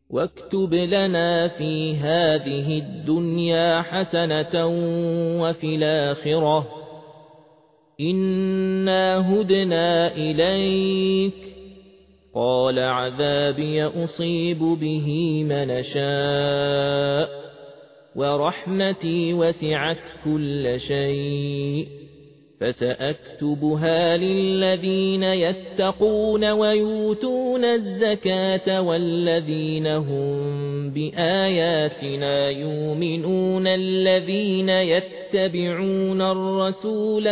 واكتب لنا في هذه الدنيا حسنة وفي الآخرة إنا هدنا إليك قال عذابي أصيب به من شاء ورحمتي وسعت كل شيء فسأكتبها للذين يتقون ويؤتون الزكاة والذين هم بآياتنا يؤمنون الذين يتبعون الرسول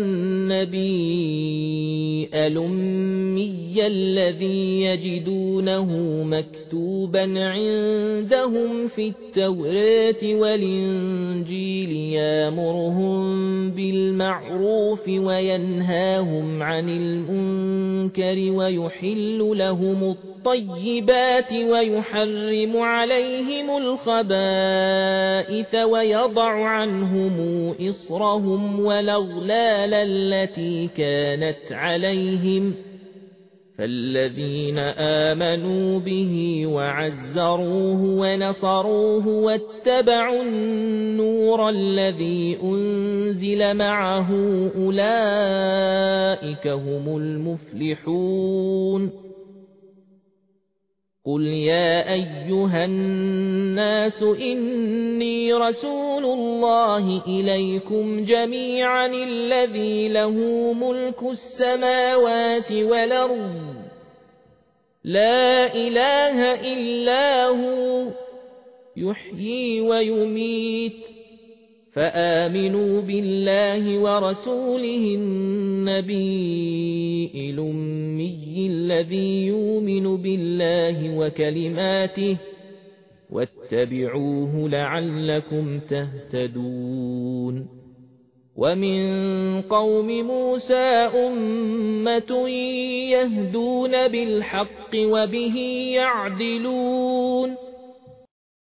النبي الأمي الذي يجدونه مكتوبا عندهم في التوراة والإنجيل يأمرهم بالمعروف وينهاهم عن المنكر ويحل لهم الطيبات ويحرم عليهم الخبائث ويضع عنهم إصرهم والأغلال التي كانت عليهم فالذين آمنوا به وعزروه ونصروه واتبعوا النور الذي أنزل معه أولئك هم المفلحون قل يا أيها الناس إني رسول الله إليكم جميعا الذي له ملك السماوات والأرض لا إله إلا هو يحيي ويميت فآمنوا بالله ورسوله النبي الأمي الذي يؤمن بالله وكلماته واتبعوه لعلكم تهتدون ومن قوم موسى أمة يهدون بالحق وبه يعدلون